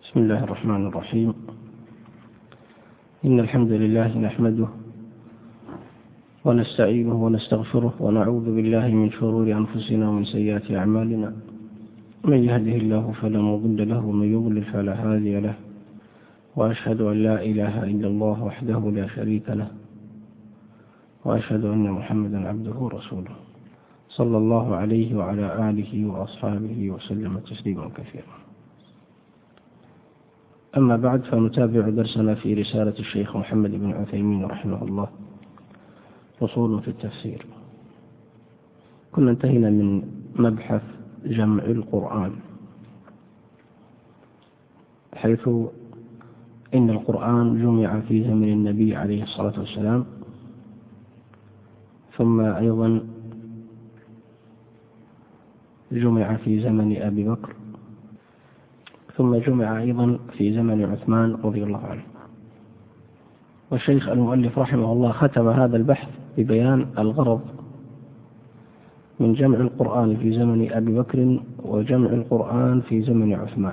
بسم الله الرحمن الرحيم. إن الحمد لله نحمده ونستعينه ونستغفره ونعوذ بالله من شرور أنفسنا ومن سيئات أعمالنا. من يهده الله فلا مضل له ومن يضلل فلا هادي له، وأشهد أن لا إله إلا الله وحده لا شريك له، وأشهد أن محمدا عبده ورسوله صلى الله عليه وعلى آله وأصحابه وسلم تسليما كثيرا. أما بعد، فنتابع درسنا في رسالة الشيخ محمد بن عثيمين رحمه الله، فصول في التفسير. كنا انتهينا من مبحث جمع القرآن، حيث إن القرآن جمع في زمن النبي عليه الصلاة والسلام، ثم أيضا جمع في زمن أبي بكر، ثم جمع أيضا في زمن عثمان رضي الله عنه. والشيخ المؤلف رحمه الله ختم هذا البحث ببيان الغرض من جمع القرآن في زمن أبي بكر وجمع القرآن في زمن عثمان.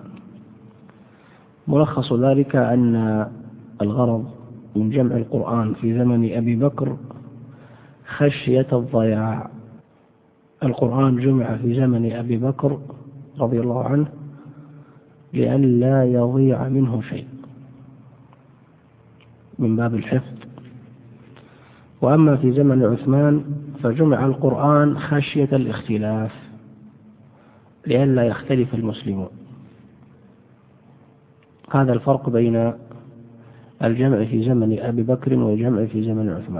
ملخص ذلك أن الغرض من جمع القرآن في زمن أبي بكر خشية الضياع. القرآن جمع في زمن أبي بكر رضي الله عنه لأن لا يضيع منه شيء من باب الحفظ. وأما في زمن عثمان فجمع القرآن خشية الاختلاف لأن لا يختلف المسلمون. هذا الفرق بين الجمع في زمن أبي بكر والجمع في زمن عثمان.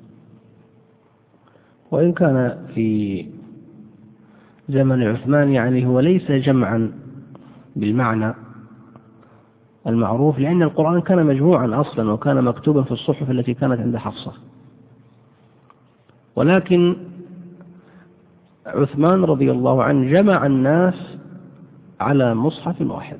وإن كان في زمن عثمان يعني هو ليس جمعا بالمعنى المعروف، لأن القرآن كان مجموعا أصلا وكان مكتوبا في الصحف التي كانت عند حفصة، ولكن عثمان رضي الله عنه جمع الناس على مصحف واحد.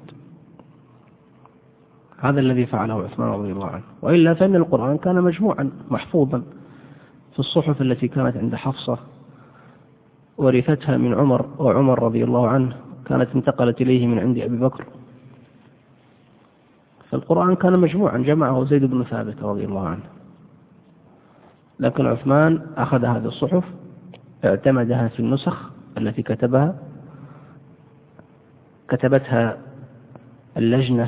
هذا الذي فعله عثمان رضي الله عنه، وإلا فإن القرآن كان مجموعا محفوظا في الصحف التي كانت عند حفصة ورثتها من عمر، وعمر رضي الله عنه كانت انتقلت إليه من عند أبي بكر. فالقرآن كان مجموعا جمعه زيد بن ثابت رضي الله عنه، لكن عثمان أخذ هذه الصحف اعتمدها في النسخ التي كتبتها اللجنة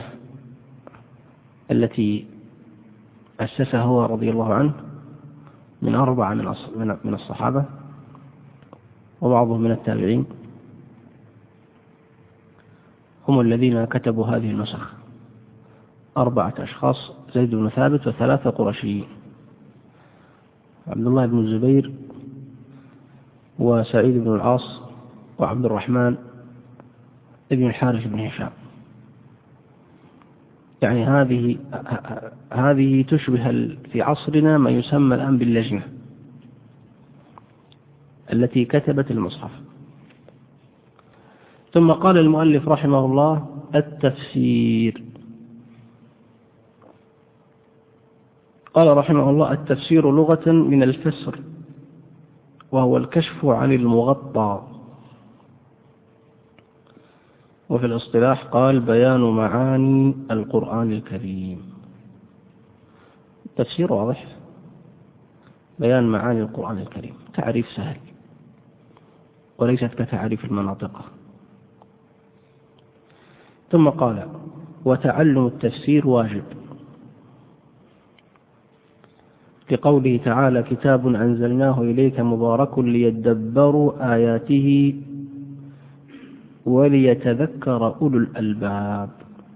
التي أسسها هو رضي الله عنه من 4 من الصحابة وبعضهم من التابعين، هم الذين كتبوا هذه النسخ. 4 أشخاص: زيد بن ثابت و3 قرشيين، عبد الله بن الزبير وسعيد بن العاص وعبد الرحمن بن الحارث بن هشام. يعني هذه تشبه في عصرنا ما يسمى الآن باللجنة التي كتبت المصحف. ثم قال المؤلف رحمه الله: التفسير. قال رحمه الله: التفسير لغة من الفسر، وهو الكشف عن المغطى. وفي الاصطلاح قال: بيان معاني القرآن الكريم. التفسير واضح، بيان معاني القرآن الكريم، تعريف سهل وليست كتعريف المناطق. ثم قال: وتعلم التفسير واجب، لقوله تعالى: كتاب أنزلناه إليك مبارك ليدبروا آياته وليتذكر أولو الألباب.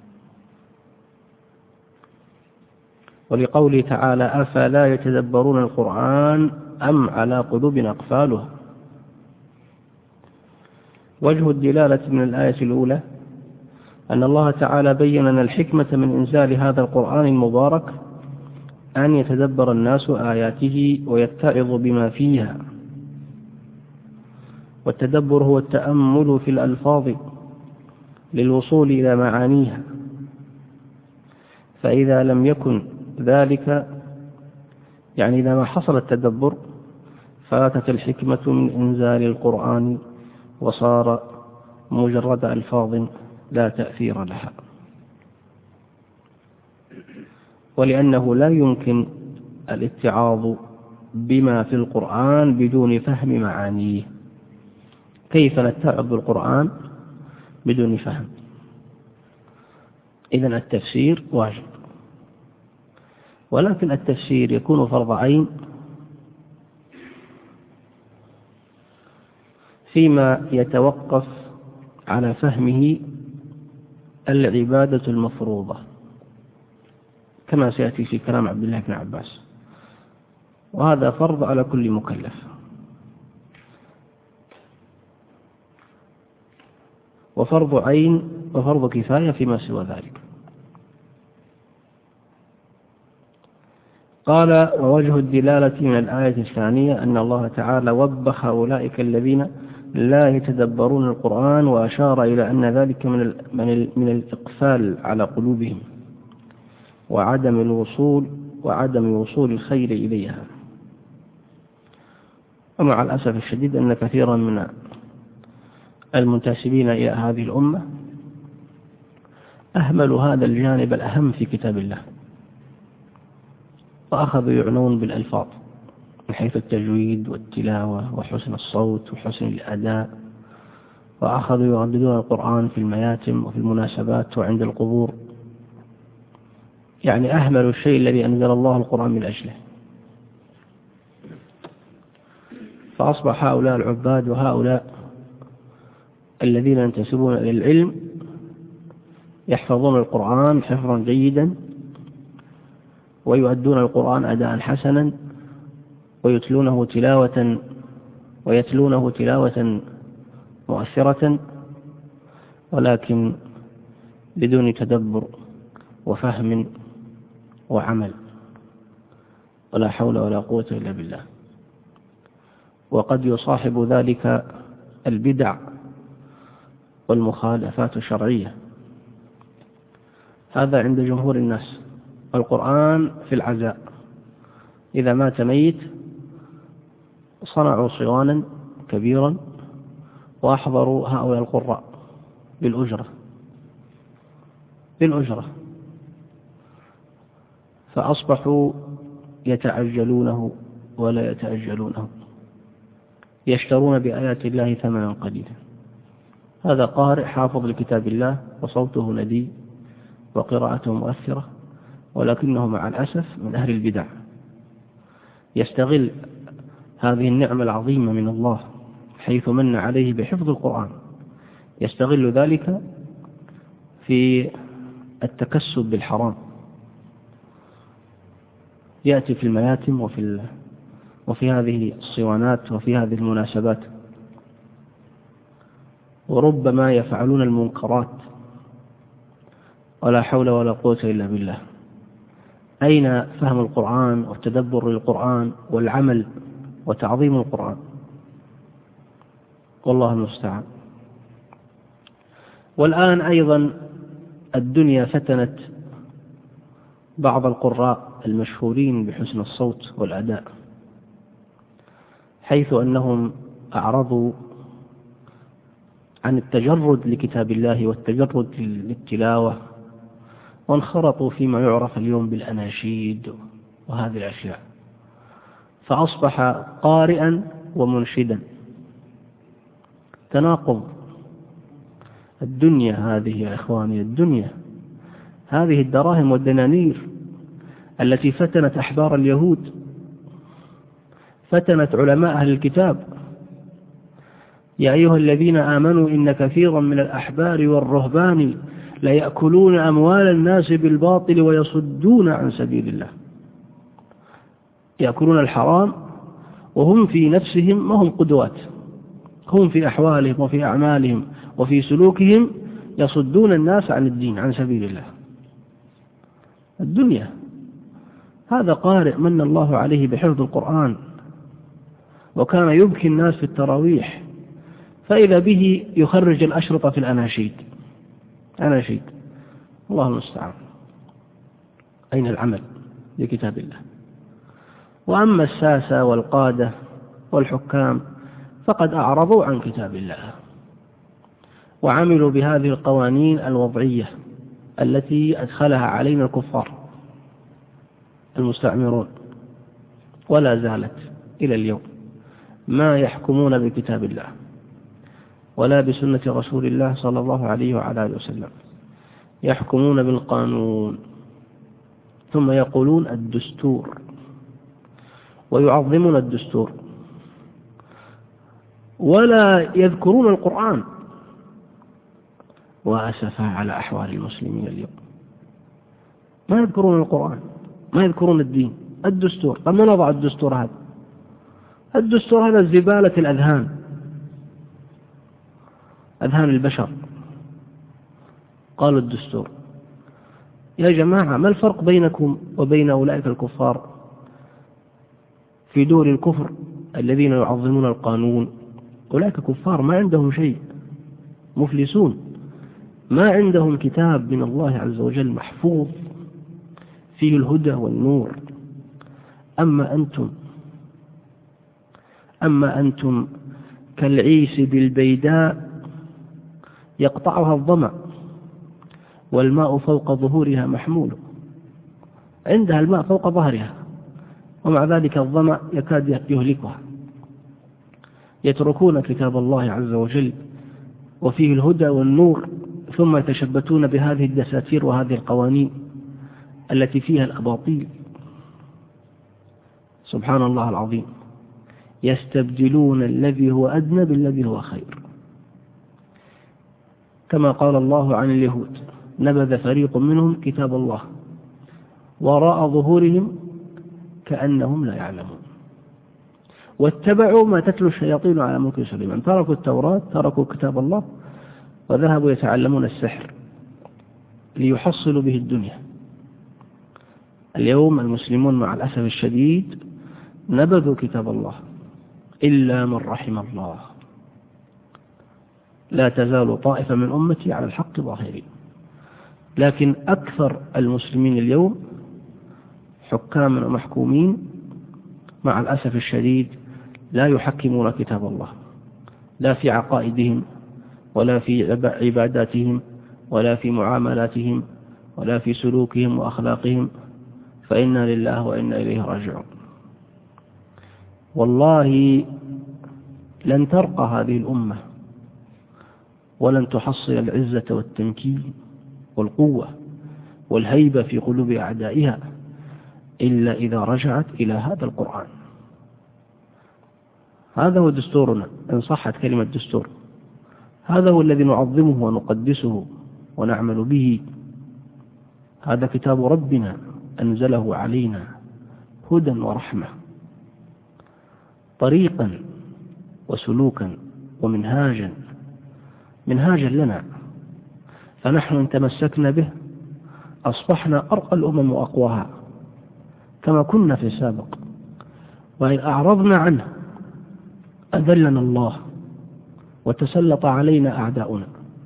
ولقوله تعالى: أفلا يتدبرون القرآن أم على قلوب أقفالها. وجه الدلالة من الآية الأولى أن الله تعالى بين لنا الحكمة من إنزال هذا القرآن المبارك أن يتدبر الناس آياته ويتعظ بما فيها. والتدبر هو التأمل في الألفاظ للوصول إلى معانيها، فإذا لم يكن ذلك، يعني إذا ما حصل التدبر، فاتت الحكمة من إنزال القرآن وصار مجرد ألفاظ لا تأثير لها. ولأنه لا يمكن الاتعاظ بما في القرآن بدون فهم معانيه. كيف نتعظ بالقرآن بدون فهم؟ إذن التفسير واجب، ولكن التفسير يكون فرض عين فيما يتوقف على فهمه العبادة المفروضة، كما سيأتي في كلام عبد الله بن عباس، وهذا فرض على كل مكلف. وفرض عين وفرض كفاية فيما سوى ذلك. قال: ووجه الدلالة من الآية الثانية أن الله تعالى وبخ أولئك الذين لا يتدبرون القرآن، وأشار إلى أن ذلك من الإقفال على قلوبهم وعدم وصول الخير إليها. ومع الأسف الشديد أن كثيرا من المنتسبين إلى هذه الأمة أهملوا هذا الجانب الأهم في كتاب الله، وأخذوا يعنون بالألفاظ من حيث التجويد والتلاوة وحسن الصوت وحسن الأداء، وأخذوا يرددون القرآن في المياتم وفي المناسبات وعند القبور، يعني أهملوا الشيء الذي أنزل الله القرآن من أجله. فأصبح هؤلاء العباد وهؤلاء الذين ينتسبون إلى العلم يحفظون القرآن حفظا جيدا، ويؤدون القرآن أداء حسنا، ويتلونه تلاوة مؤثرة، ولكن بدون تدبر وفهم وعمل، ولا حول ولا قوة إلا بالله. وقد يصاحب ذلك البدع والمخالفات الشرعية، هذا عند جمهور الناس. القرآن في العزاء، إذا مات ميت صنعوا صوانا كبيرا وأحضروا هؤلاء القراء بالأجرة، فأصبحوا يتعجلونه ولا يتأجلونه، يشترون بآيات الله ثمنا قليلا. هذا قارئ حافظ لكتاب الله وصوته ندي وقراءته مؤثرة، ولكنه مع الأسف من أهل البدع، يستغل هذه النعمة العظيمة من الله حيث من عليه بحفظ القرآن، يستغل ذلك في التكسب بالحرام، يأتي في المياتم وفي هذه الصوانات وفي هذه المناسبات، وربما يفعلون المنكرات، ولا حول ولا قوة إلا بالله. أين فهم القرآن والتدبر للقرآن والعمل وتعظيم القرآن؟ والله المستعان. والآن أيضا الدنيا فتنت بعض القراء المشهورين بحسن الصوت والأداء، حيث أنهم أعرضوا عن التجرد لكتاب الله والتجرد للتلاوة، وانخرطوا فيما يعرف اليوم بالأناشيد وهذه الأشياء، فأصبح قارئا ومنشدا. تناقض. الدنيا هذه يا إخواني، الدنيا هذه الدراهم والدنانير التي فتنت أحبار اليهود، فتنت علماء أهل الكتاب. يا أيها الذين آمنوا إن كثيرا من الأحبار والرهبان لا يأكلون أموال الناس بالباطل ويصدون عن سبيل الله. يأكلون الحرام وهم في نفسهم ما هم قدوات، هم في أحوالهم وفي أعمالهم وفي سلوكهم يصدون الناس عن الدين، عن سبيل الله. الدنيا. هذا قارئ من الله عليه بحفظ القرآن، وكان يبكي الناس في التراويح، فإذا به يخرج الأشرطة في الأناشيد. أناشيد. الله المستعان. أين العمل لكتاب الله؟ وأما الساسة والقادة والحكام فقد أعرضوا عن كتاب الله، وعملوا بهذه القوانين الوضعية التي أدخلها علينا الكفار. المستعمرون، ولا زالت إلى اليوم ما يحكمون بكتاب الله ولا بسنة رسول الله صلى الله عليه وعلى آله وسلم، يحكمون بالقانون، ثم يقولون الدستور ويعظمون الدستور، ولا يذكرون القرآن. وأسفا على أحوال المسلمين اليوم، ما يذكرون القرآن، ما يذكرون الدين. الدستور، طب من وضع الدستور هذا؟ الدستور هذا زبالة الأذهان، أذهان البشر. قالوا الدستور. يا جماعة، ما الفرق بينكم وبين أولئك الكفار في دور الكفر الذين يعظمون القانون؟ أولئك كفار ما عندهم شيء، مفلسون، ما عندهم كتاب من الله عز وجل محفوظ فيه الهدى والنور. أما أنتم كالعيس بالبيداء يقطعها الظمأ والماء فوق ظهورها محمول. عندها الماء فوق ظهرها ومع ذلك الظمأ يكاد يهلكها. يتركون كتاب الله عز وجل وفيه الهدى والنور، ثم يتشبتون بهذه الدساتير وهذه القوانين التي فيها الأباطيل. سبحان الله العظيم، يستبدلون الذي هو أدنى بالذي هو خير. كما قال الله عن اليهود: نبذ فريق منهم كتاب الله وراء ظهورهم كأنهم لا يعلمون، واتبعوا ما تتلو الشياطين على ملك سليمان. تركوا التوراة، تركوا كتاب الله، وذهبوا يتعلمون السحر ليحصلوا به الدنيا. اليوم المسلمون مع الأسف الشديد نبذوا كتاب الله إلا من رحم الله. لا تزال طائفة من أمتي على الحق ظاهرين، لكن أكثر المسلمين اليوم حكاما ومحكومين مع الأسف الشديد لا يحكمون كتاب الله، لا في عقائدهم ولا في عباداتهم ولا في معاملاتهم ولا في سلوكهم وأخلاقهم، فإنا لله وإنا إليه راجعون. والله لن ترقى هذه الأمة ولن تحصل العزة والتمكين والقوة والهيبة في قلوب أعدائها إلا إذا رجعت إلى هذا القرآن. هذا هو دستورنا إن صحت كلمة دستور، هذا هو الذي نعظمه ونقدسه ونعمل به. هذا كتاب ربنا أنزله علينا هدى ورحمة، طريقا وسلوكا ومنهاجا لنا، فنحن إن تمسكنا به أصبحنا أرقى الأمم وأقواها كما كنا في السابق، وإن أعرضنا عنه أذلنا الله وتسلط علينا أعداؤنا.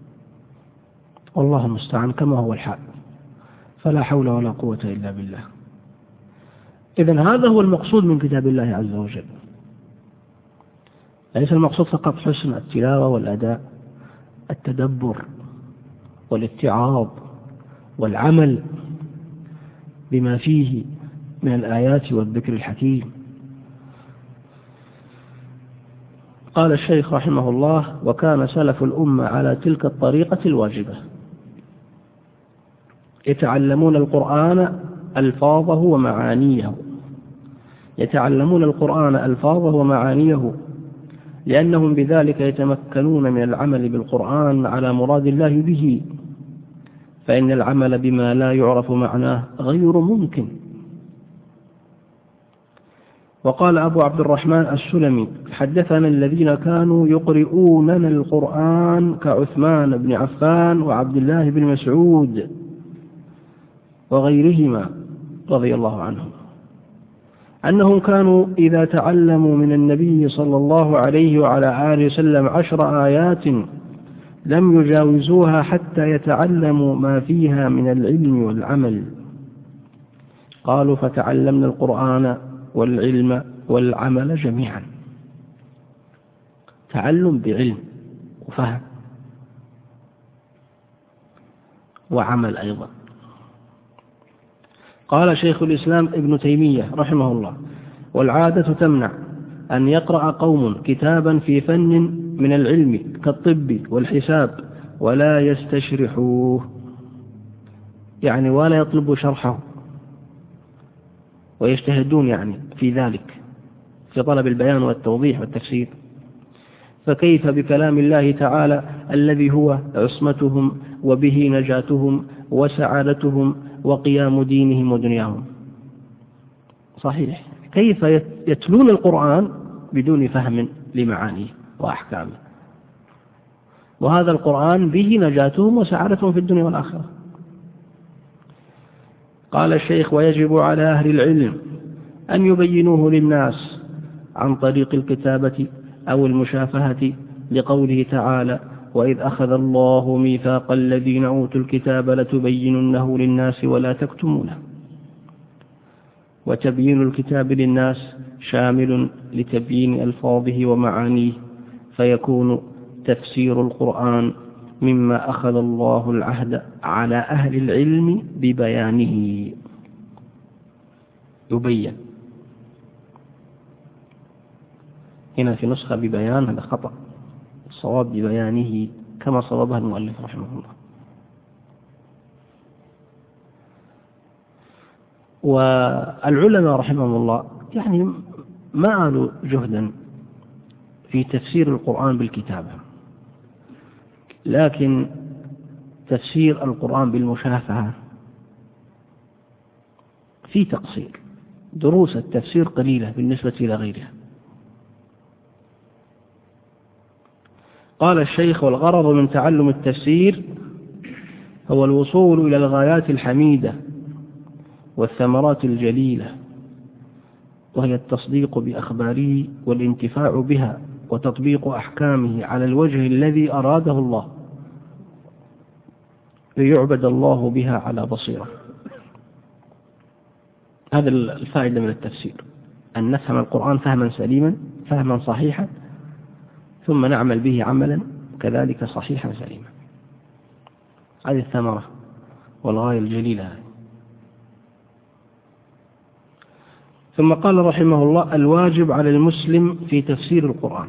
والله المستعان كما هو الحال، فلا حول ولا قوة إلا بالله. إذن هذا هو المقصود من كتاب الله عز وجل. ليس المقصود فقط حسن التلاوة والأداء، التدبر والاتعاظ والعمل بما فيه من الآيات والذكر الحكيم. قال الشيخ رحمه الله: وكان سلف الأمة على تلك الطريقة الواجبة، يتعلمون القرآن ألفاظه ومعانيه، لأنهم بذلك يتمكنون من العمل بالقرآن على مراد الله به، فإن العمل بما لا يعرف معناه غير ممكن. وقال أبو عبد الرحمن السلمي: حدثنا الذين كانوا يقرؤوننا القرآن كعثمان بن عفان وعبد الله بن مسعود وغيرهما رضي الله عنهم، أنهم كانوا إذا تعلموا من النبي صلى الله عليه وعلى آله وسلم 10 آيات لم يجاوزوها حتى يتعلموا ما فيها من العلم والعمل. قالوا: فتعلمنا القرآن والعلم والعمل جميعا. تعلم بعلم وفهم وعمل أيضا. قال شيخ الإسلام ابن تيمية رحمه الله: والعادة تمنع أن يقرأ قوم كتابا في فن من العلم كالطب والحساب ولا يستشرحوه، يعني ولا يطلبوا شرحه ويجتهدون يعني في ذلك، في طلب البيان والتوضيح والتفسير، فكيف بكلام الله تعالى الذي هو عصمتهم وبه نجاتهم وسعادتهم وقيام دينهم ودنياهم؟ صحيح، كيف يتلون القرآن بدون فهم لمعانيه وأحكامه، وهذا القرآن به نجاتهم وسعادتهم في الدنيا والآخرة. قال الشيخ: ويجب على أهل العلم أن يبينوه للناس عن طريق الكتابة أو المشافهة، لقوله تعالى: وإذ أخذ الله ميثاق الذين أوتوا الكتاب لتبيننه للناس ولا تكتمونه. وتبيين الكتاب للناس شامل لتبيين ألفاظه ومعانيه، فيكون تفسير القرآن مما أخذ الله العهد على أهل العلم ببيانه. يبين هنا في نسخة ببيان، هذا خطأ، الصواب ببيانه كما صوابها المؤلف رحمه الله. والعلماء رحمهم الله يعني ما آلوا جهدا في تفسير القرآن بالكتابة، لكن تفسير القرآن بالمشافهة في تقصير، دروس التفسير قليلة بالنسبة إلى غيرها. قال الشيخ: والغرض من تعلم التفسير هو الوصول إلى الغايات الحميدة والثمرات الجليلة، وهي التصديق بأخباره والانتفاع بها وتطبيق أحكامه على الوجه الذي أراده الله، ليعبد الله بها على بصيرة. هذا الفائدة من التفسير، أن نفهم القرآن فهما سليما، فهما صحيحا، ثم نعمل به عملا كذلك صحيحا سليما. هذه الثمرة والغاية الجليلة. ثم قال رحمه الله: الواجب على المسلم في تفسير القرآن.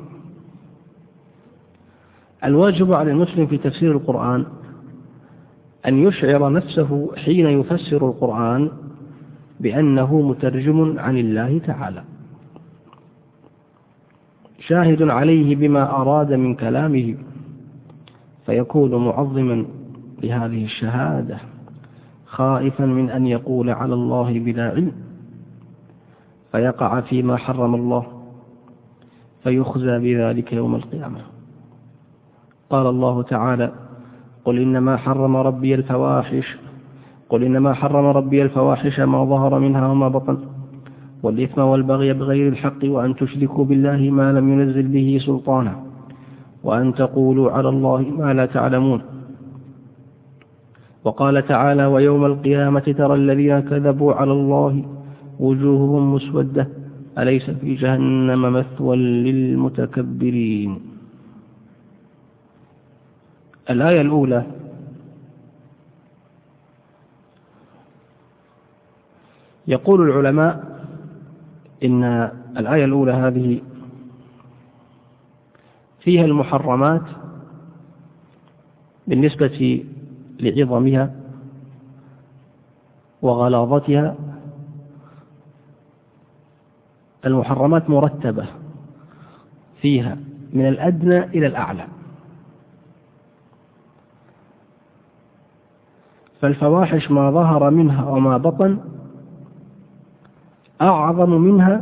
الواجب على المسلم في تفسير القرآن أن يشعر نفسه حين يفسر القرآن بأنه مترجم عن الله تعالى، شاهد عليه بما أراد من كلامه، فيكون معظما لهذه الشهادة، خائفا من أن يقول على الله بلا علم فيقع فيما حرم الله فيخزى بذلك يوم القيامة. قال الله تعالى: قل إنما حرم ربي الفواحش ما ظهر منها وما بطن والإثم والبغي بغير الحق وأن تشركوا بالله ما لم ينزل به سلطانا وأن تقولوا على الله ما لا تعلمون. وقال تعالى: ويوم القيامة ترى الذين كذبوا على الله وجوههم مسودة أليس في جهنم مثوى للمتكبرين. الآية الأولى يقول العلماء إن الآية الأولى هذه فيها المحرمات بالنسبة لعظمها وغلاظتها. المحرمات مرتبة فيها من الأدنى إلى الأعلى، فالفواحش ما ظهر منها وما بطن أعظم منها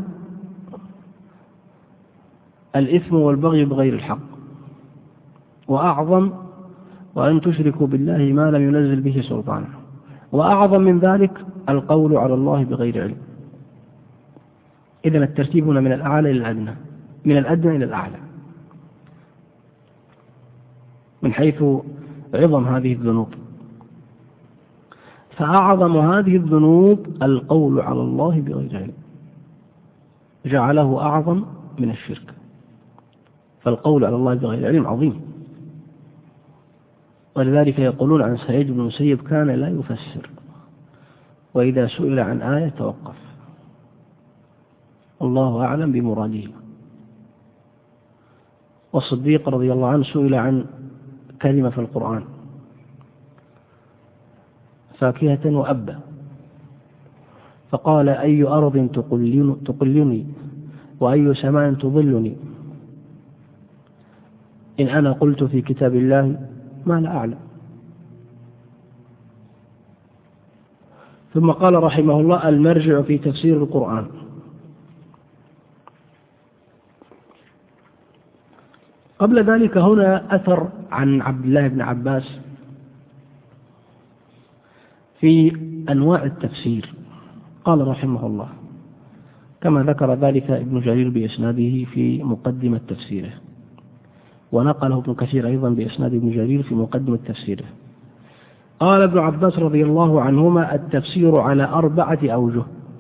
الإثم والبغي بغير الحق، وأعظم وأن تشركوا بالله ما لم ينزل به سلطانا، وأعظم من ذلك القول على الله بغير علم. إذن الترتيب هنا من الأعلى إلى الأدنى، من الأدنى إلى الأعلى من حيث عظم هذه الذنوب. فأعظم هذه الذنوب القول على الله بغير علم، جعله أعظم من الشرك، فالقول على الله بغير علم عظيم. ولذلك يقولون عن سعيد بن المسيب: كان لا يفسر وإذا سئل عن آية توقف. الله أعلم بمراده. والصديق رضي الله عنه سئل عن كلمة في القرآن: فاكهة وأبا، فقال: أي أرض تقلني وأي سماء تظلني إن أنا قلت في كتاب الله ما لا أعلم. ثم قال رحمه الله: المرجع في تفسير القرآن. قبل ذلك هنا أثر عن عبد الله بن عباس في أنواع التفسير. قال رحمه الله كما ذكر ذلك ابن جرير بإسناده في مقدمة تفسيره، ونقله ابن كثير أيضا بإسناد ابن جرير في مقدمة تفسيره. قال ابن عباس رضي الله عنهما: التفسير على 4 أوجه.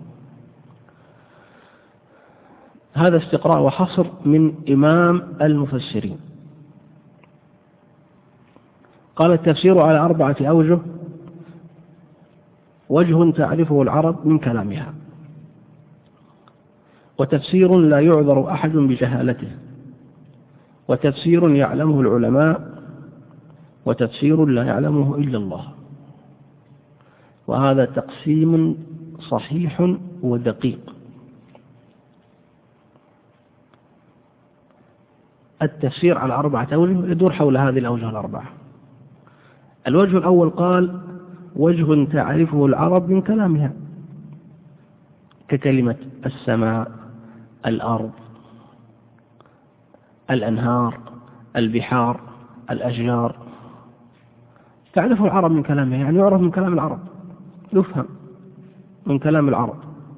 هذا استقراء وحصر من إمام المفسرين. قال: التفسير على 4 أوجه: وجه تعرفه العرب من كلامها، وتفسير لا يعذر أحد بجهالته، وتفسير يعلمه العلماء، وتفسير لا يعلمه إلا الله. وهذا تقسيم صحيح ودقيق. التفسير على 4 أوجه يدور حول هذه الأوجه 4. الوجه الأول قال: وجه تعرفه العرب من كلامها، ككلمة السماء، الأرض، الأنهار، البحار، الأشجار، تعرفه العرب من كلامها، يعني يعرف من كلام العرب، يفهم من كلام العرب.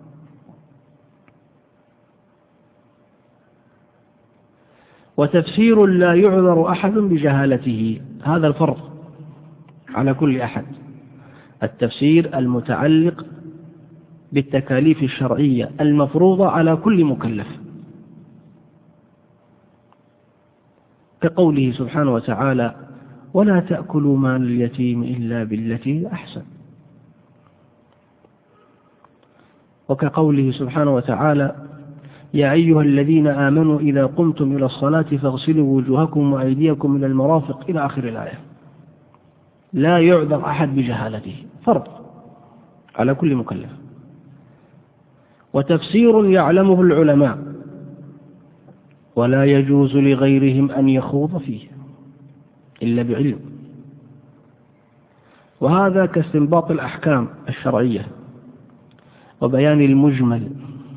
وتفسير لا يعذر أحد بجهالته، هذا الفرض على كل أحد. التفسير المتعلق بالتكاليف الشرعية المفروضة على كل مكلف، كقوله سبحانه وتعالى: ولا تأكلوا مال اليتيم إلا بالتي أحسن، وكقوله سبحانه وتعالى: يا أيها الذين آمنوا إذا قمتم إلى الصلاة فاغسلوا وجوهكم وأيديكم إلى المرافق إلى آخر الآية. لا يعذر أحد بجهالته، فرض على كل مكلف. وتفسير يعلمه العلماء ولا يجوز لغيرهم أن يخوض فيه إلا بعلم، وهذا كاستنباط الأحكام الشرعية وبيان المجمل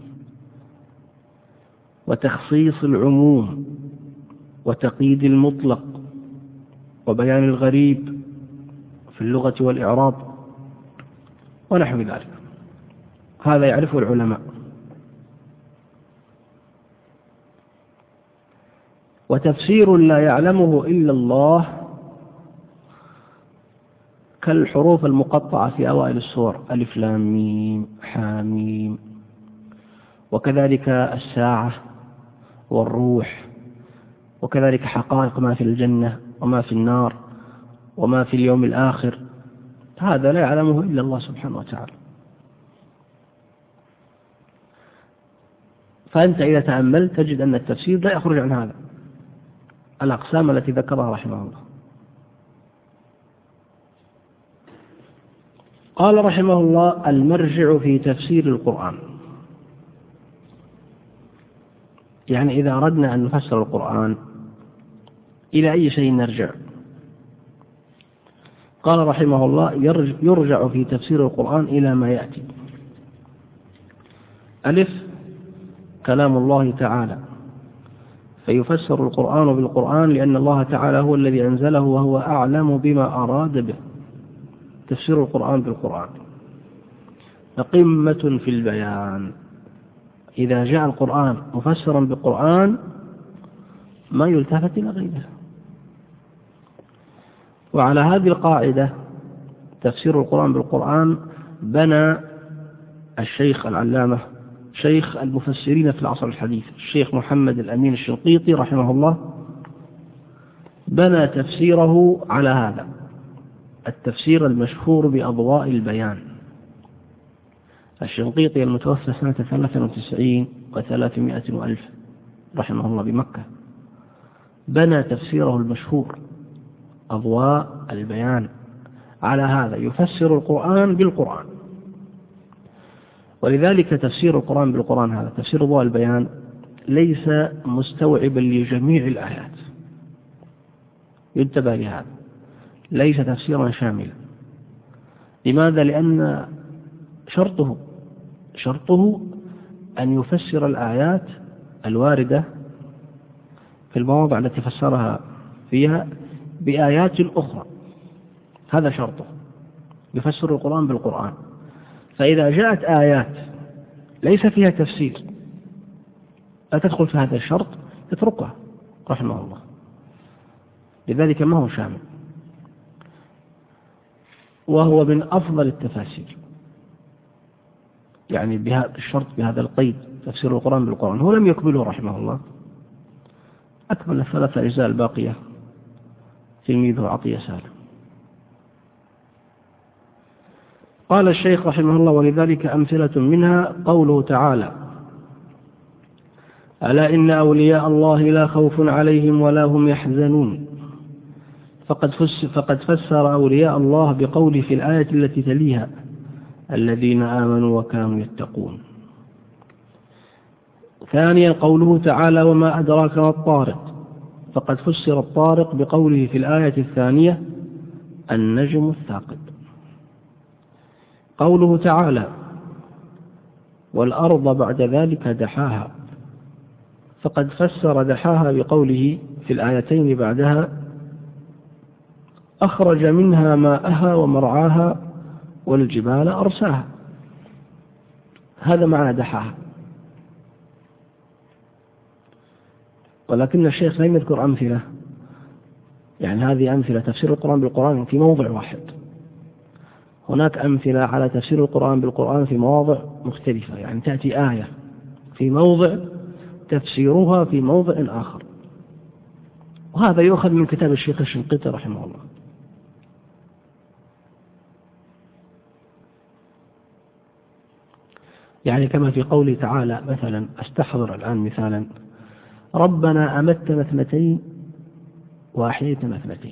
وتخصيص العموم وتقييد المطلق وبيان الغريب في اللغة والإعراب ونحو ذلك. هذا يعرفه العلماء. وتفسير لا يعلمه إلا الله، كالحروف المقطعة في أوائل السور: ألف لام ميم حاميم، وكذلك الساعة والروح، وكذلك حقائق ما في الجنة وما في النار وما في اليوم الآخر. هذا لا يعلمه إلا الله سبحانه وتعالى. فأنت إذا تأملت تجد أن التفسير لا يخرج عن هذا الأقسام التي ذكرها رحمه الله. قال رحمه الله: المرجع في تفسير القرآن، يعني إذا أردنا أن نفسر القرآن إلى أي شيء نرجع؟ قال رحمه الله: يرجع في تفسير القرآن إلى ما يأتي: ألف، كلام الله تعالى، فيفسر القرآن بالقرآن لأن الله تعالى هو الذي أنزله وهو أعلم بما أراد به. تفسير القرآن بالقرآن قمة في البيان. إذا جاء القرآن مفسرا بالقرآن ما يلتفت إلى غيره. وعلى هذه القاعدة تفسير القرآن بالقرآن بنى الشيخ العلامة شيخ المفسرين في العصر الحديث الشيخ محمد الأمين الشنقيطي رحمه الله، بنى تفسيره على هذا التفسير المشهور بأضواء البيان. الشنقيطي المتوفى سنة 93 و300 وألف رحمه الله بمكة بنى تفسيره المشهور أضواء البيان على هذا، يفسر القرآن بالقرآن. ولذلك تفسير القرآن بالقرآن هذا تفسير أضواء البيان ليس مستوعبا لجميع الآيات، ينتبه لهذا، ليس تفسيرا شاملا. لماذا؟ لأن شرطه أن يفسر الآيات الواردة في المواضع التي فسرها فيها بآيات أخرى، هذا شرطه، يفسر القرآن بالقرآن. فإذا جاءت آيات ليس فيها تفسير لا تدخل في هذا الشرط، يتركها رحمه الله. لذلك ما هو شامل، وهو من أفضل التفاسير، يعني بهذا الشرط بهذا القيد تفسير القرآن بالقرآن. هو لم يكمله رحمه الله، أكمل 3 أجزاء الباقية تلميذه عطية سالم. قال الشيخ رحمه الله: ولذلك أمثلة منها قوله تعالى: ألا إن أولياء الله لا خوف عليهم ولا هم يحزنون. فقد فسر أولياء الله بقوله في الآية التي تليها: الذين آمنوا وكانوا يتقون. ثانيا قوله تعالى: وما أدراك ما الطارق. فقد فسر الطارق بقوله في الآية الثانية: النجم الثاقب. قوله تعالى: والأرض بعد ذلك دحاها. فقد فسر دحاها بقوله في الآيتين بعدها: أخرج منها ماءها ومرعاها والجبال أرساها. هذا معنى دحاها. ولكن الشيخ لم يذكر أمثلة، يعني هذه أمثلة تفسير القرآن بالقرآن في موضع واحد. هناك أمثلة على تفسير القرآن بالقرآن في مواضع مختلفة، يعني تأتي آية في موضع تفسيرها في موضع آخر، وهذا يؤخذ من كتاب الشيخ الشنقيطي رحمه الله. يعني كما في قوله تعالى مثلا، أستحضر الآن مثالا: ربنا أمتنا 2 وأحييتنا 2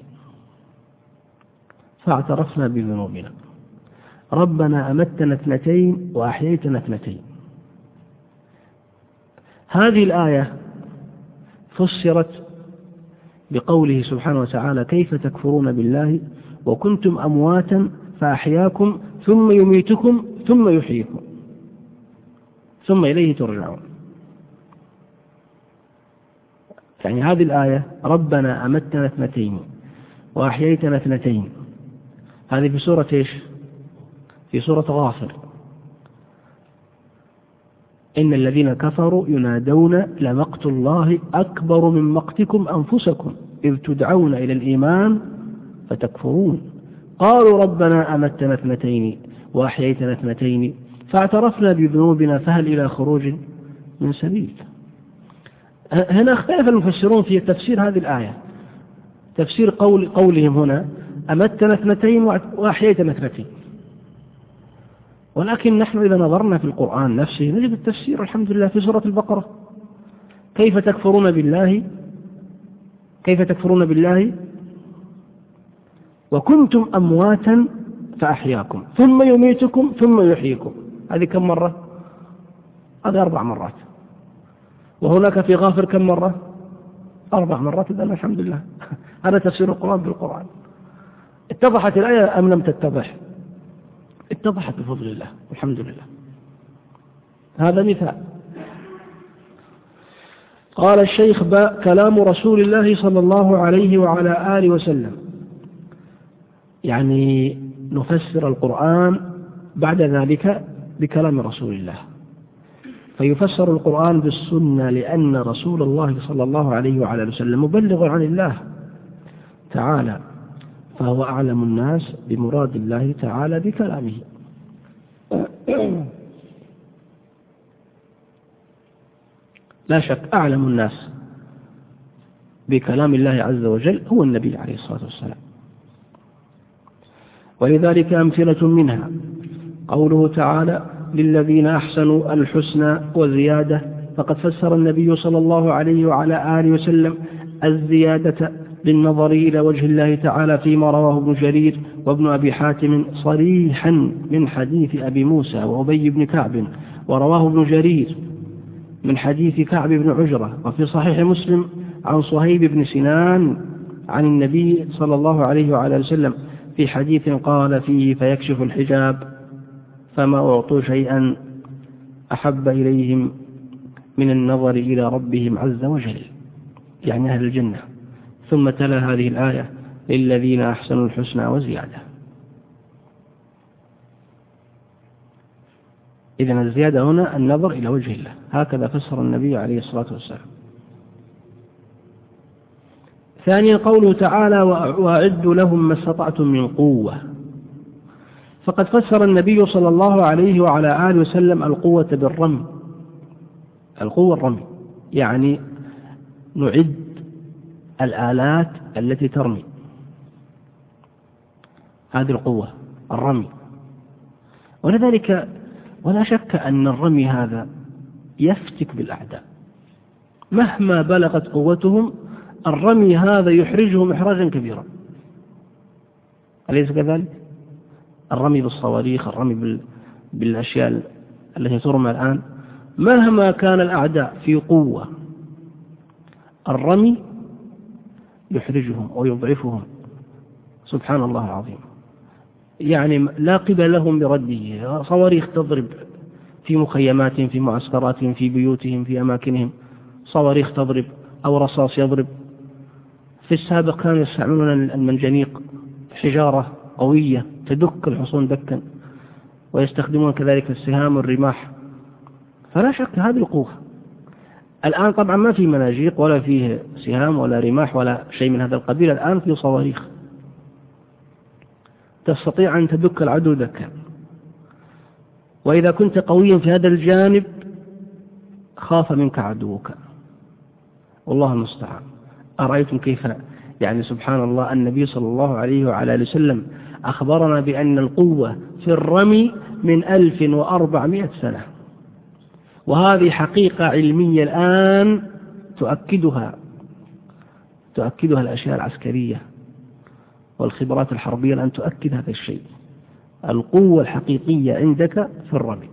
فاعترفنا بذنوبنا. ربنا أمتنا 2 وأحييتنا 2. هذه الآية فسرت بقوله سبحانه وتعالى: كيف تكفرون بالله وكنتم أمواتا فأحياكم ثم يميتكم ثم يحييكم ثم إليه ترجعون. يعني هذه الآية: ربنا أمتنا 2 وأحييتنا 2، هذه في سورة إيش؟ في سورة غافر: إن الذين كفروا ينادون لمقت الله أكبر من مقتكم أنفسكم إذ تدعون إلى الإيمان فتكفرون قالوا ربنا أمتنا 2 وأحييتنا 2 فاعترفنا بذنوبنا فهل إلى خروج من سبيل. هنا اختلف المفسرون في تفسير هذه الآية، تفسير قولهم هنا: أمتنا 2 وأحييتنا 2. ولكن نحن إذا نظرنا في القرآن نفسه نجد التفسير الحمد لله في سورة البقرة: كيف تكفرون بالله وكنتم أمواتا فأحياكم ثم يميتكم ثم يحييكم. هذه كم مرة؟ هذه 4 مرات. وهناك في غافر كم مرة؟ 4 مرات. إذن الحمد لله هذا تفسير القرآن بالقرآن. اتضحت الآية أم لم تتضح؟ اتضحت بفضل الله والحمد لله. هذا مثال. قال الشيخ: كلام رسول الله صلى الله عليه وعلى آله وسلم. يعني نفسر القرآن بعد ذلك بكلام رسول الله، فيفسر القرآن بالسنة لأن رسول الله صلى الله عليه وعلى آله وسلم مبلغ عن الله تعالى، فهو أعلم الناس بمراد الله تعالى بكلامه. لا شك أعلم الناس بكلام الله عز وجل هو النبي عليه الصلاة والسلام. ولذلك أمثلة منها قوله تعالى: للذين أحسنوا الحسنى وزيادة، فقد فسر النبي صلى الله عليه وعلى آله وسلم الزيادة بالنظر إلى وجه الله تعالى فيما رواه ابن جرير وابن أبي حاتم صريحا من حديث أبي موسى وأبي بن كعب، ورواه ابن جرير من حديث كعب بن عجرة، وفي صحيح مسلم عن صهيب بن سنان عن النبي صلى الله عليه وعلى وسلم في حديث قال فيه: فيكشف الحجاب فما أعطوا شيئا أحب إليهم من النظر إلى ربهم عز وجل، يعني أهل الجنة. ثم تلا هذه الآية: للذين أحسنوا الحسنى وزيادة. إذن الزيادة هنا النظر إلى وجه الله، هكذا فسر النبي عليه الصلاة والسلام. ثانيا قوله تعالى: وأعدوا لهم ما استطعتم من قوة. فقد فسر النبي صلى الله عليه وعلى آله وسلم القوة بالرمي. القوة الرمي، يعني نعد الآلات التي ترمي، هذه القوة الرمي. ولذلك ولا شك أن الرمي هذا يفتك بالأعداء مهما بلغت قوتهم. الرمي هذا يحرجهم إحراجا كبيرا، أليس كذلك؟ الرمي بالصواريخ، الرمي بالأشياء التي ترمى الآن، مهما كان الأعداء في قوة، الرمي يحرجهم ويضعفهم، سبحان الله العظيم. يعني لا قبل لهم برده. صواريخ تضرب في مخيماتهم، في معسكراتهم، في بيوتهم، في أماكنهم، صواريخ تضرب أو رصاص يضرب. في السابق كانوا يستعملون المنجنيق، حجارة قوية تدك الحصون دكا، ويستخدمون كذلك السهام والرماح. فلا شك هذه القوة. الآن طبعا ما في مناجيق ولا فيه سهام ولا رماح ولا شيء من هذا القبيل، الآن في صواريخ تستطيع أن تدك العدو دكا. وإذا كنت قويا في هذا الجانب خاف منك عدوك، والله المستعان. أرأيتم كيف يعني سبحان الله النبي صلى الله عليه وعلى آله وسلم أخبرنا بأن القوة في الرمي من 1400 سنة، وهذه حقيقة علمية الآن تؤكدها الأشياء العسكرية والخبرات الحربية الآن تؤكد هذا الشيء. القوة الحقيقية عندك في الرمي.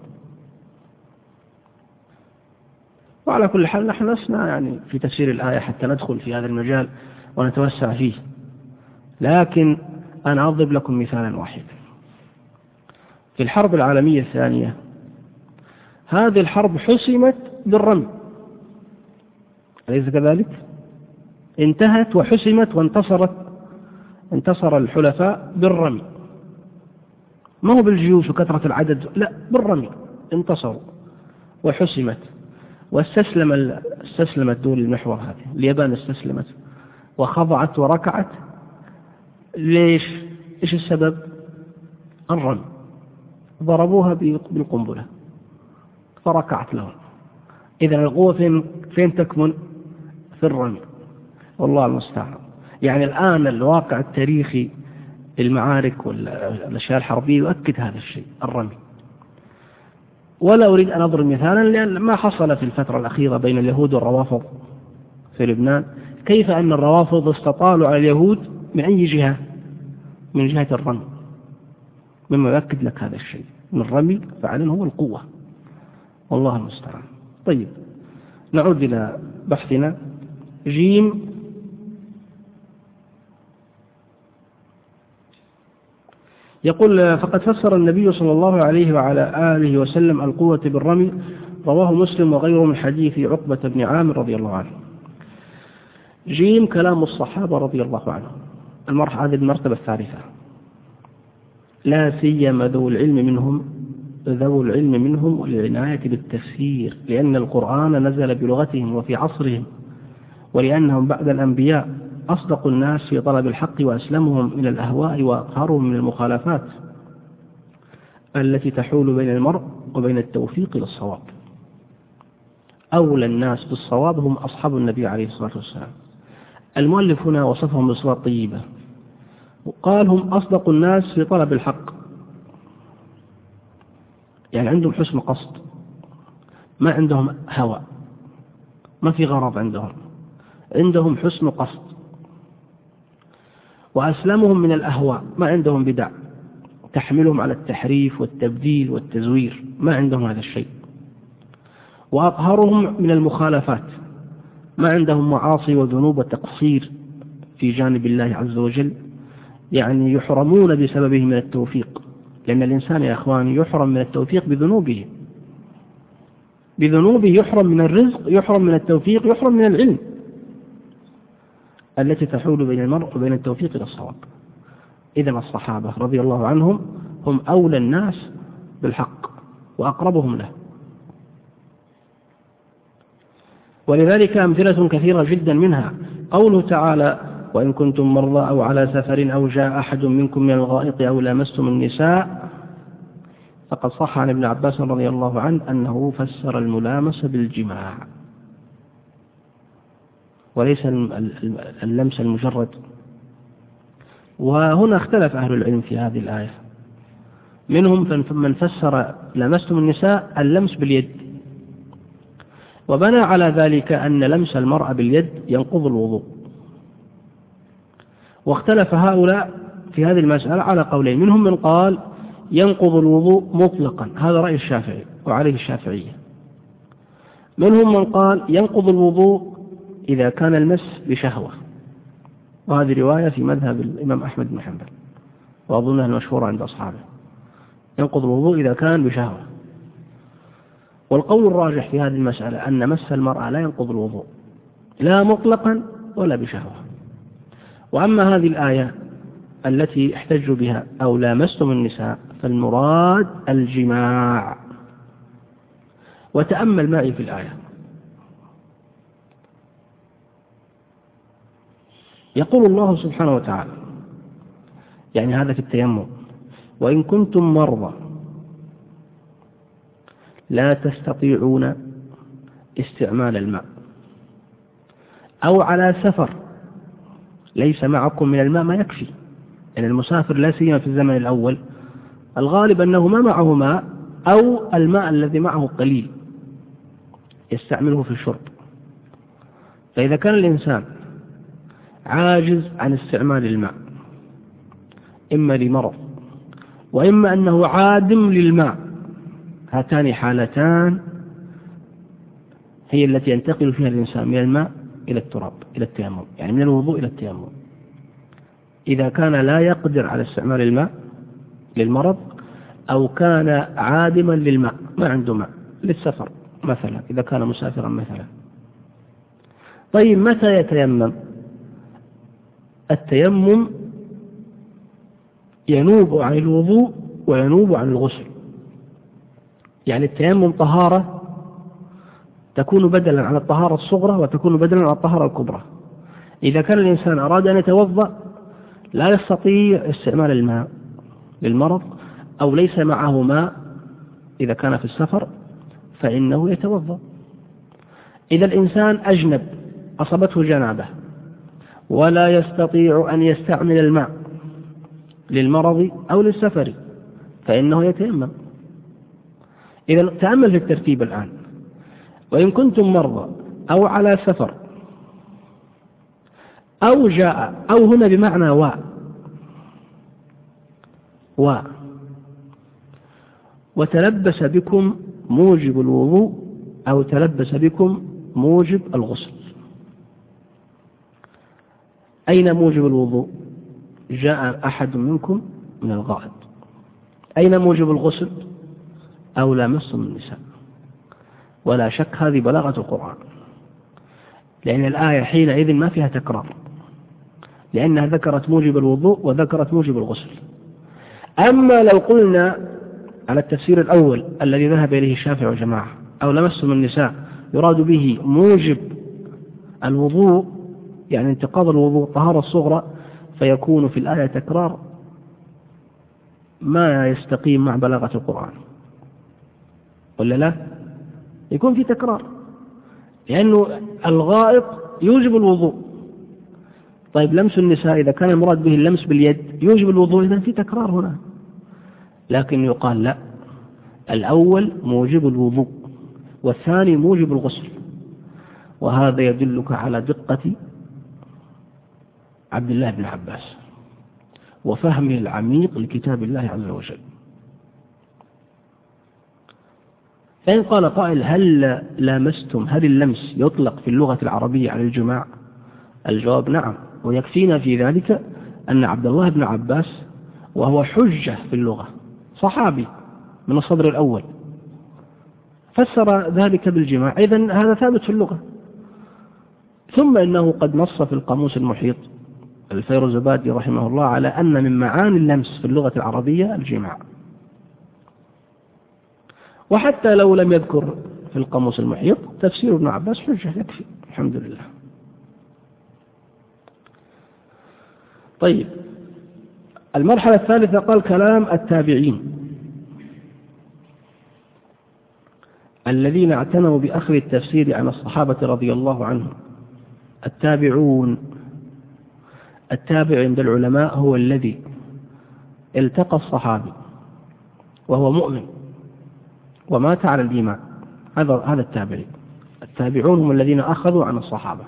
وعلى كل حال نحن لسنا يعني في تفسير الآية حتى ندخل في هذا المجال ونتوسع فيه، لكن أنا أضرب لكم مثالا واحدا. في الحرب العالمية الثانية هذه الحرب حسمت بالرمي، أليس كذلك؟ انتهت وحسمت وانتصر الحلفاء بالرمي، ما هو بالجيوش وكثرة العدد، لا، بالرمي انتصروا وحسمت. واستسلمت دول المحور هذه، اليابان استسلمت وخضعت وركعت. ليش؟ إيش السبب؟ الرمي، ضربوها بالقنبلة فركعت لهم. إذن القوة فين تكمن؟ في الرمي، والله المستعان. يعني الآن الواقع التاريخي المعارك والأشياء الحربية يؤكد هذا الشيء، الرمي. ولا أريد أن أضرب مثالا، لأن ما حصل في الفترة الأخيرة بين اليهود والروافض في لبنان، كيف أن الروافض استطالوا على اليهود من أي جهة؟ من جهة الرمي، مما يؤكد لك هذا الشيء. من الرمي فعلا هو القوة، والله المستعان. طيب نعود إلى بحثنا. جيم. يقول: فقد فسر النبي صلى الله عليه وعلى آله وسلم القوة بالرمي، رواه مسلم وغيره من حديث عقبة بن عامر رضي الله عنه. جيم كلام الصحابة رضي الله عنهم، هذه المرتبة الثالثة، لا سيما ذو العلم منهم والعناية بالتفسير، لأن القرآن نزل بلغتهم وفي عصرهم، ولأنهم بعد الأنبياء أصدق الناس في طلب الحق وأسلمهم من الأهواء وأطهرهم من المخالفات التي تحول بين المرء وبين التوفيق للصواب. أولى الناس بالصواب هم أصحاب النبي عليه الصلاة والسلام. المؤلف هنا وصفهم بصفات طيبة، وقال هم أصدق الناس في طلب الحق، يعني عندهم حسن قصد، ما عندهم هوى، ما في غرض عندهم حسن قصد. وأسلمهم من الأهواء، ما عندهم بدع تحملهم على التحريف والتبديل والتزوير، ما عندهم هذا الشيء. وأطهرهم من المخالفات، ما عندهم معاصي وذنوب وتقصير في جانب الله عز وجل، يعني يحرمون بسببه من التوفيق. لأن الإنسان يا أخواني يحرم من التوفيق بذنوبه، يحرم من الرزق، يحرم من التوفيق، يحرم من العلم التي تحول بين المرء وبين التوفيق إلى الصواب. إذن الصحابة رضي الله عنهم هم أولى الناس بالحق وأقربهم له. ولذلك أمثلة كثيرة جدا، منها قوله تعالى: وإن كنتم مرضى أو على سفر أو جاء أحد منكم من الغائط أو لامستم النساء، فقد صح عن ابن عباس رضي الله عنه أنه فسر الملامسة بالجماع وليس اللمس المجرد. وهنا اختلف أهل العلم في هذه الآية، منهم من فسر لمستم النساء اللمس باليد، وبنى على ذلك أن لمس المرأة باليد ينقض الوضوء. واختلف هؤلاء في هذه المسألة على قولين، منهم من قال ينقض الوضوء مطلقا، هذا رأي الشافعي وعليه الشافعية. منهم من قال ينقض الوضوء إذا كان المس بشهوة، وهذه رواية في مذهب الإمام أحمد بن حنبل وأظنها المشهورة عند أصحابه، ينقض الوضوء إذا كان بشهوة. والقول الراجح في هذه المسألة أن مس المرأة لا ينقض الوضوء لا مطلقا ولا بشهوة. وأما هذه الآية التي احتجوا بها أو لامستم النساء فالمراد الجماع. وتأمل معي في الآية، يقول الله سبحانه وتعالى، يعني هذا في التيمم: وإن كنتم مرضى لا تستطيعون استعمال الماء أو على سفر ليس معكم من الماء ما يكفي. يعني المسافر لا سيما في الزمن الأول الغالب أنه ما معه ماء، أو الماء الذي معه قليل يستعمله في الشرب. فإذا كان الإنسان عاجز عن استعمال الماء إما لمرض وإما أنه عادم للماء، هاتان حالتان هي التي ينتقل فيها الإنسان من الماء إلى التراب إلى التيمم، يعني من الوضوء إلى التيمم. إذا كان لا يقدر على استعمال الماء للمرض، أو كان عادما للماء ما عنده ماء للسفر مثلا، إذا كان مسافرا مثلا. طيب متى يتيمم؟ التيمم ينوب عن الوضوء وينوب عن الغسل. يعني التيمم طهارة تكون بدلا عن الطهارة الصغرى وتكون بدلا عن الطهارة الكبرى. إذا كان الإنسان أراد أن يتوضأ لا يستطيع استعمال الماء للمرض أو ليس معه ماء إذا كان في السفر فإنه يتوضأ. إذا الإنسان أجنب أصابته جنابة ولا يستطيع أن يستعمل الماء للمرض أو للسفر فإنه يتيمم. إذا تأمل في الترتيب الآن: وإن كنتم مرضى أو على سفر أو جاء، أو هنا بمعنى وتلبس بكم موجب الوضوء أو تلبس بكم موجب الغسل. أين موجب الوضوء؟ جاء أحد منكم من الغائط. أين موجب الغسل؟ أو لامستم النساء. ولا شك هذه بلاغة القرآن، لأن الآية حينئذ ما فيها تكرار، لأنها ذكرت موجب الوضوء وذكرت موجب الغسل. أما لو قلنا على التفسير الأول الذي ذهب إليه الشافعي وجماعة، أو لمستم النساء يراد به موجب الوضوء يعني انتقاض الوضوء طهارة الصغرى، فيكون في الآية تكرار ما يستقيم مع بلاغة القرآن، ولا لا؟ يكون في تكرار، لأنه الغائط يوجب الوضوء. طيب لمس النساء إذا كان المراد به اللمس باليد يوجب الوضوء، إذن في تكرار هنا. لكن يقال لا، الأول موجب الوضوء والثاني موجب الغسل. وهذا يدلك على دقة عبد الله بن عباس وفهمه العميق لكتاب الله عز وجل. فإن قال قائل هل لامستم، هل اللمس يطلق في اللغة العربية على الجماع؟ الجواب نعم، ويكفينا في ذلك أن عبد الله بن عباس وهو حجة في اللغة صحابي من الصدر الأول فسر ذلك بالجماع، إذن هذا ثابت في اللغة. ثم إنه قد نص في القاموس المحيط الفيروزبادي رحمه الله على أن من معاني اللمس في اللغة العربية الجماع. وحتى لو لم يذكر في القاموس المحيط تفسير ابن عباس حجة يكفي الحمد لله. طيب، المرحلة الثالثة قال كلام التابعين الذين اعتنوا بأخذ التفسير عن الصحابة رضي الله عنهم. التابعون، التابع عند العلماء هو الذي التقى الصحابي وهو مؤمن ومات على الإيمان، هذا التابعين. التابعون هم الذين أخذوا عن الصحابة.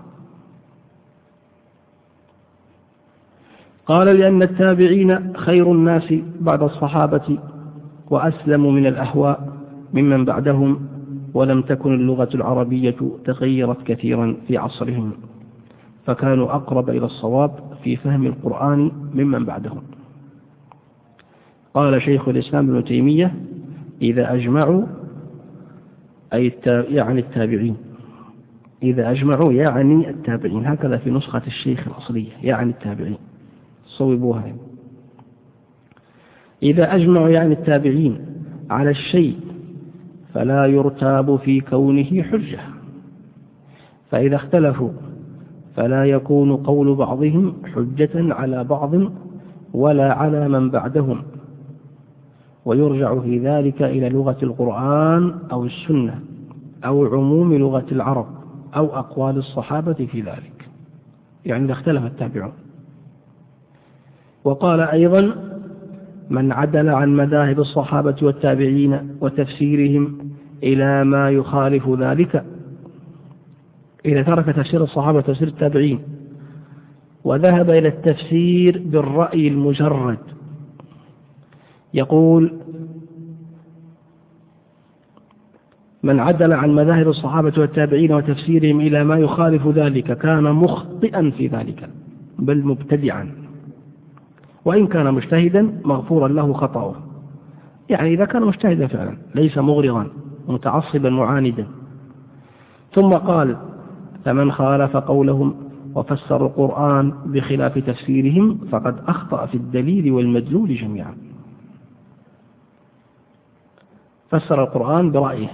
قال لأن التابعين خير الناس بعد الصحابة وأسلم من الأهواء ممن بعدهم، ولم تكن اللغة العربية تغيرت كثيرا في عصرهم، فكانوا أقرب إلى الصواب في فهم القرآن ممن بعدهم. قال شيخ الإسلام ابن تيمية إذا أجمعوا يعني التابعين، إذا أجمعوا يعني التابعين، هكذا في نسخة الشيخ الأصلية يعني التابعين، صوبوها. إذا أجمعوا يعني التابعين على الشيء فلا يرتاب في كونه حجة، فإذا اختلفوا فلا يكون قول بعضهم حجة على بعض ولا على من بعدهم، ويرجع في ذلك إلى لغة القرآن أو السنة أو عموم لغة العرب أو أقوال الصحابة في ذلك، يعني إذا اختلف التابعون. وقال أيضا من عدل عن مذاهب الصحابة والتابعين وتفسيرهم إلى ما يخالف ذلك، إذا ترك تفسير الصحابة وتفسير التابعين وذهب إلى التفسير بالرأي المجرد، يقول من عدل عن مذاهب الصحابة والتابعين وتفسيرهم إلى ما يخالف ذلك كان مخطئا في ذلك بل مبتدعا، وإن كان مجتهدا مغفورا له خطأه. يعني إذا كان مجتهدا فعلا ليس مغرضا متعصبا معاندا. ثم قال فمن خالف قولهم وفسر القرآن بخلاف تفسيرهم فقد أخطأ في الدليل والمدلول جميعا. فسر القرآن برأيه،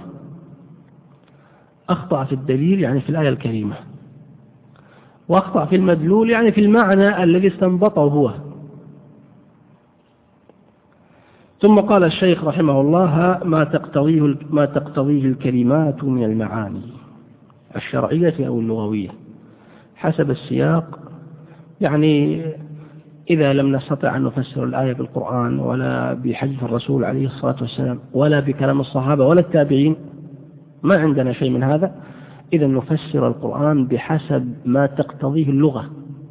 أخطأ في الدليل يعني في الآية الكريمة، وأخطأ في المدلول يعني في المعنى الذي استنبطه هو. ثم قال الشيخ رحمه الله ما تقتضيه الكلمات من المعاني الشرعية أو اللغوية حسب السياق. يعني إذا لم نستطع أن نفسر الآية بالقرآن ولا بحديث الرسول عليه الصلاة والسلام ولا بكلام الصحابة ولا التابعين، ما عندنا شيء من هذا، إذا نفسر القرآن بحسب ما تقتضيه اللغة،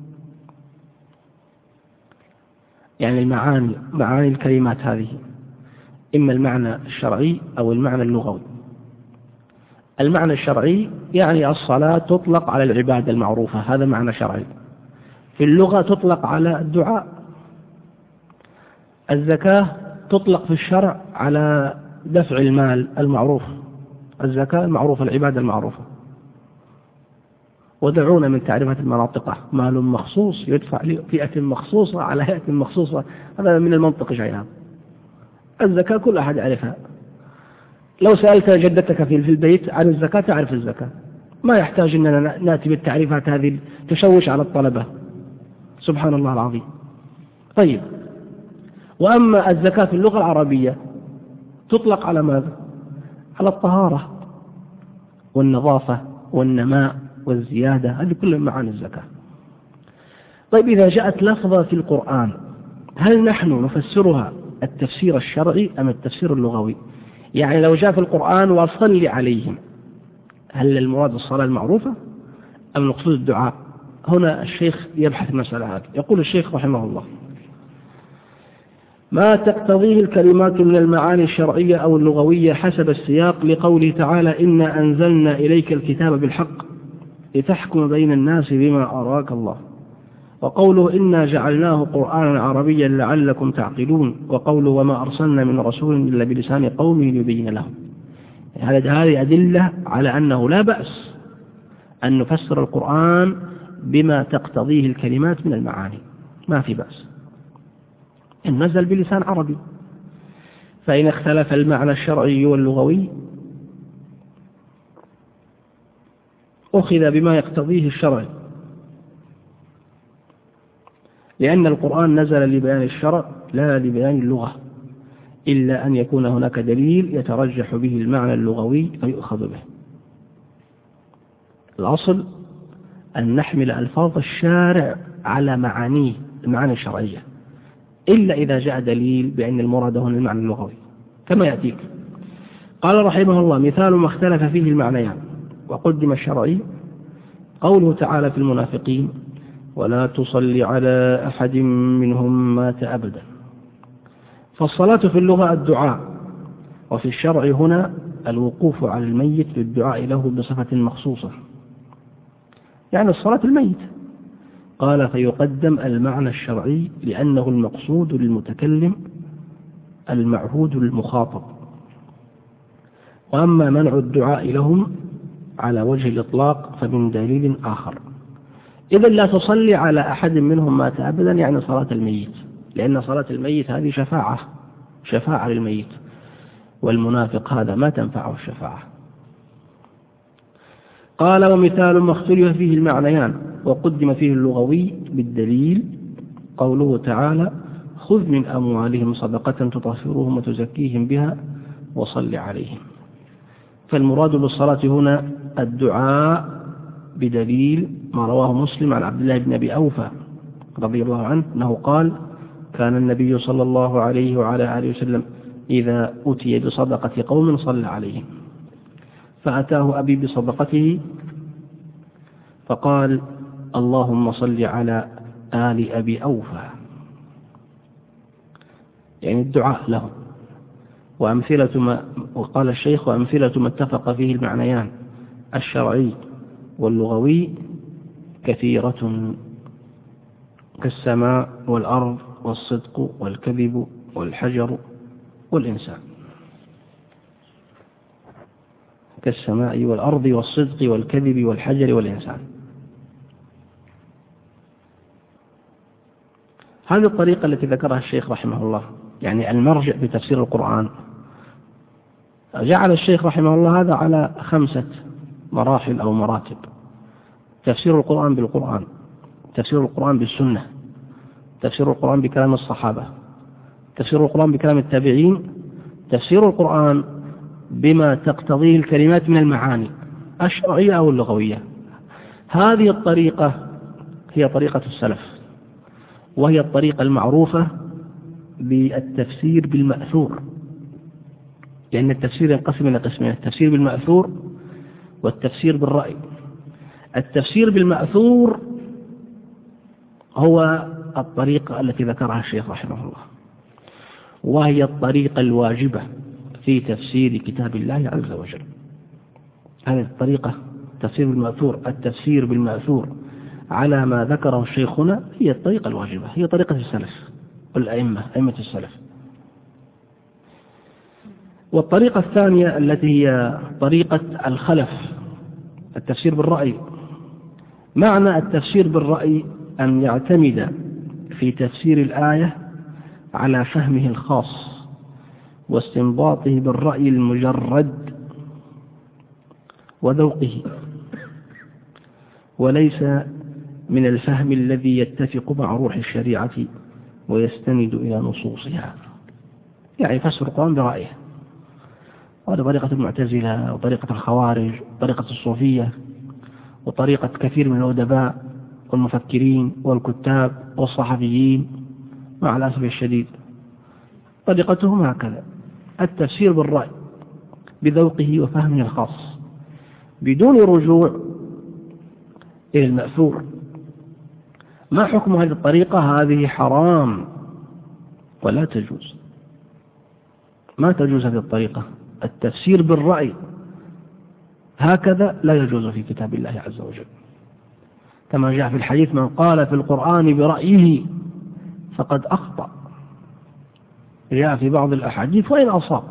يعني معاني الكلمات هذه إما المعنى الشرعي أو المعنى اللغوي. المعنى الشرعي يعني الصلاة تطلق على العبادة المعروفة، هذا معنى شرعي. في اللغة تطلق على الدعاء. الزكاة تطلق في الشرع على دفع المال المعروف، الزكاة المعروفة العبادة المعروفة. ودعونا من تعريفات المناطق، مال مخصوص يدفع لفئة مخصوصة على فئة مخصوصة، هذا من المنطق شيئا. الزكاة كل أحد يعرفها، لو سألت جدتك في البيت عن الزكاة تعرف الزكاة، ما يحتاج أننا نأتي بالتعريفات هذه تشوش على الطلبة، سبحان الله العظيم. طيب، وأما الزكاة في اللغة العربية تطلق على ماذا؟ على الطهارة والنظافة والنماء والزيادة، هذه كلها معاني الزكاة. طيب، إذا جاءت لفظة في القرآن هل نحن نفسرها التفسير الشرعي أم التفسير اللغوي؟ يعني لو جاء في القرآن وصل عليهم، هل المراد الصلاة المعروفة أم المقصود الدعاء؟ هنا الشيخ يبحث المسألة هذه. يقول الشيخ رحمه الله: ما تقتضيه الكلمات من المعاني الشرعية أو اللغوية حسب السياق، لقوله تعالى: إنا أنزلنا إليك الكتاب بالحق لتحكم بين الناس بما أراك الله، وقوله: إنا جعلناه قرآنا عربيا لعلكم تعقلون، وقوله: وما أرسلنا من رسول إلا بلسان قومه ليبين لهم. هذه أدلة على أنه لا بأس أن نفسر القرآن بما تقتضيه الكلمات من المعاني، ما في بأس إن نزل بلسان عربي. فإن اختلف المعنى الشرعي واللغوي أخذ بما يقتضيه الشرع، لأن القرآن نزل لبيان الشرع لا لبيان اللغة، إلا أن يكون هناك دليل يترجح به المعنى اللغوي فيؤخذ به. الأصل أن نحمل ألفاظ الشارع على معانيه، المعاني الشرعية، إلا إذا جاء دليل بأن المراد هنا المعنى اللغوي كما يأتيك. قال رحمه الله: مثال ما اختلف فيه المعنيان وقدم الشرعي قوله تعالى في المنافقين: ولا تصلي على أحد منهم مات أبدا. فالصلاة في اللغة الدعاء، وفي الشرع هنا الوقوف على الميت بالدعاء له بصفة مخصوصة، يعني الصلاة الميت. قال: فيقدم المعنى الشرعي لأنه المقصود للمتكلم المعهود للمخاطب، وأما منع الدعاء لهم على وجه الإطلاق فمن دليل آخر. إذا لا تصلي على أحد منهم مات أبدا، يعني صلاة الميت، لأن صلاة الميت هذه شفاعة للميت، والمنافق هذا ما تنفعه الشفاعة. قال: ومثال ما اختلف فيه المعنيان وقدم فيه اللغوي بالدليل قوله تعالى: خذ من أموالهم صدقة تطهرهم وتزكيهم بها وصل عليهم. فالمراد بالصلاة هنا الدعاء بدليل ما رواه مسلم عن عبد الله بن أبي أوفى رضي الله عنه أنه قال: كان النبي صلى الله عليه وعلى آله وسلم إذا أتي بصدقة قوم صلى عليهم، فأتاه أبي بصدقته فقال: اللهم صل على آل أبي أوفى، يعني الدعاء له. وأمثلة ما، وقال الشيخ: وأمثلة ما اتفق فيه المعنيان الشرعي واللغوي كثيرة، كالسماء والأرض والصدق والكذب والحجر والإنسان. كالسماء والأرض والصدق والكذب والحجر والإنسان. هذه الطريقة التي ذكرها الشيخ رحمه الله، يعني المرجع بتفسير القرآن. جعل الشيخ رحمه الله هذا على 5 مراحل أو مراتب: تفسير القرآن بالقرآن، تفسير القرآن بالسنة، تفسير القرآن بكلام الصحابة، تفسير القرآن بكلام التابعين، تفسير القرآن بما تقتضيه الكلمات من المعاني الشرعية أو اللغوية. هذه الطريقة هي طريقة السلف، وهي الطريقة المعروفة بالتفسير بالمأثور، لأن التفسير ينقسم إلى قسمين: التفسير بالمأثور والتفسير بالرأي. التفسير بالمأثور هو الطريقة التي ذكرها الشيخ رحمه الله، وهي الطريقة الواجبة في تفسير كتاب الله عز وجل. هذه الطريقة تفسير بالمأثور، التفسير بالمأثور على ما ذكره الشيخنا هي الطريقة الواجبة، هي طريقة السلف والأئمة، أئمة السلف. والطريقة الثانية التي هي طريقة الخلف، التفسير بالرأي. معنى التفسير بالرأي أن يعتمد في تفسير الآية على فهمه الخاص واستنباطه بالرأي المجرد وذوقه، وليس من الفهم الذي يتفق مع روح الشريعة ويستند إلى نصوصها. يعني يفسر القرآن برأيه، وهذا طريقة المعتزلة وطريقة الخوارج وطريقة الصوفية وطريقة كثير من الأدباء والمفكرين والكتاب والصحفيين. مع الأسف الشديد طريقتهم هكذا، التفسير بالرأي، بذوقه وفهمه الخاص بدون رجوع إلى المأثور. ما حكم هذه الطريقة؟ هذه حرام ولا تجوز، ما تجوز هذه الطريقة. التفسير بالرأي هكذا لا يجوز في كتاب الله عز وجل، كما جاء في الحديث: من قال في القرآن برأيه فقد أخطأ. جاء في بعض الأحاديث: وإن أصاب،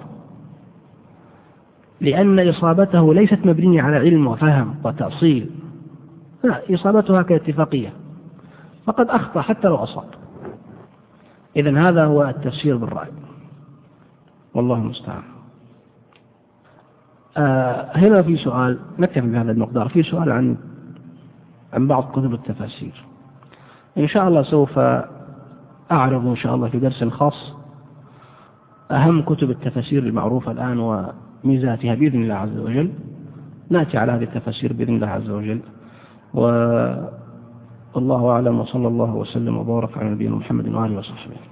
لأن إصابته ليست مبنية على علم وفهم وتأصيل، لا، إصابتها كاتفاقية، فقد أخطأ حتى لو أصاب. إذن هذا هو التفسير بالرأي، والله المستعان. هنا في سؤال، نكتفي بهذا المقدار، في سؤال عن بعض كتب التفاسير. إن شاء الله سوف أعرض إن شاء الله في درس خاص أهم كتب التفاسير المعروفة الآن وميزاتها بإذن الله عز وجل. نأتي على هذه التفاسير بإذن الله عز وجل. والله أعلم، وصلى الله وسلم وبارك على نبينا محمد وآله وصحبه.